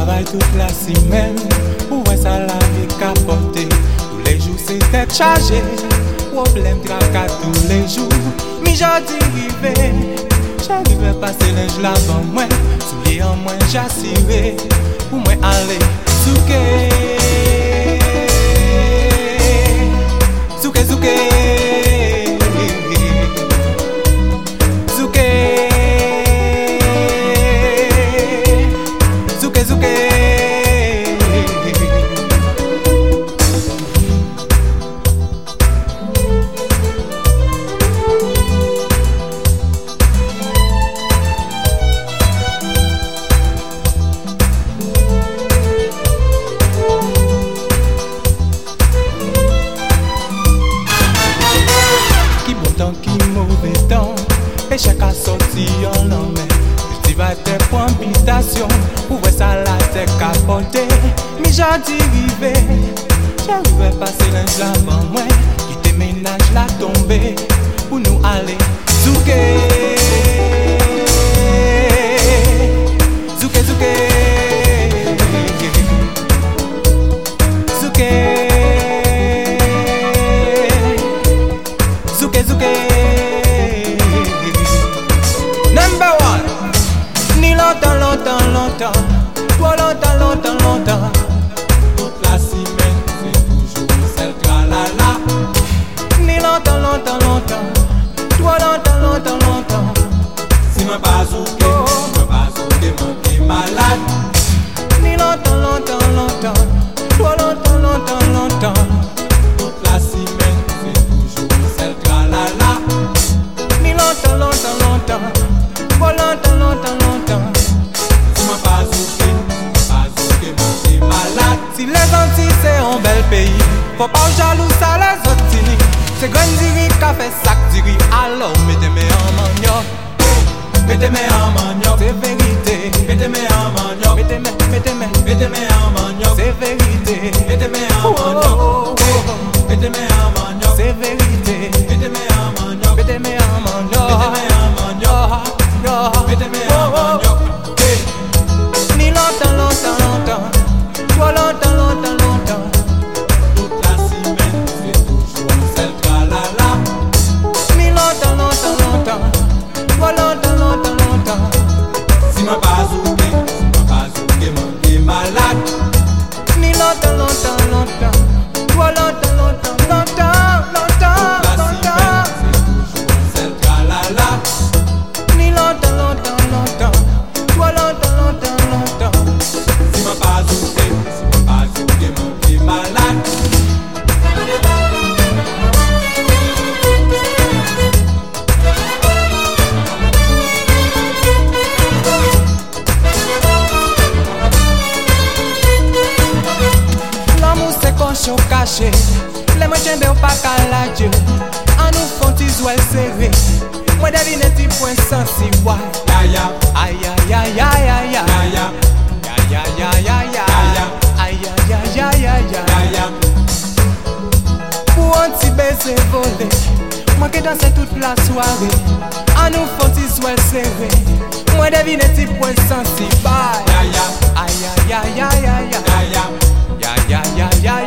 travaille toute la semaine. Où est ça la vie capoté? Tous les jours c'est tête chargée. Problème tracas tous les jours. Mi jodi rivé. J'arrive à passer l'ange l'avant moi. Soulier en moins j'assiré. Pour moi aller souké. Souké souké. Échec à sortir en l'homme. Cultivateur pour habitation. Où est ça la terre capotée? Mi jodi rivé. J'arrive à passer l'ange l'avant moi. Quitter ménage la tombée. Pour nous aller zouké. Zouké zouké. Zouké. Zouké zouké. Longtemps, trop longtemps. Toute la semaine, c'est toujours celle tralala. Ni longtemps, trop longtemps. Si ma pas zouké, moi qui malade. Ni longtemps, trop longtemps. Toute la semaine, c'est toujours celle tralala. Ni longtemps, trop longtemps. Si les Antilles c'est un bel pays, faut pas jaloux ça les Antilles. C'est grand diri qu'a fait sac diri. Alors mettez-moi en manioc. Mettez-moi en manioc, c'est vérité. Mettez-moi en manioc. Mettez-moi en manioc, c'est vérité. Mettez-moi en manioc. Mettez-moi en manioc, c'est vérité. Mettez-moi en manioc. Mettez-moi en manioc. Mettez-moi en manioc. Ni longtemps. Trop longtemps. Toute la semaine, c'est toujours celle tralala. Ni longtemps. Trop longtemps. Si ma pas zouké, moi qui malade. Ni longtemps. Trop longtemps. Toute la semaine, c'est toujours celle tralala. Ni longtemps. Trop longtemps. Si ma pas zouké, moi qui malade. L'amour c'est cochon caché. Les moyens de pas qu'à Dieu. En nous font ils ouest serré. Moi devine ti point sensible. Aïe. Pour un petit baiser volé, moi qui danse toute la soirée. En nous faut ils soient serrés. Moi devine ti point sensible. Aïe.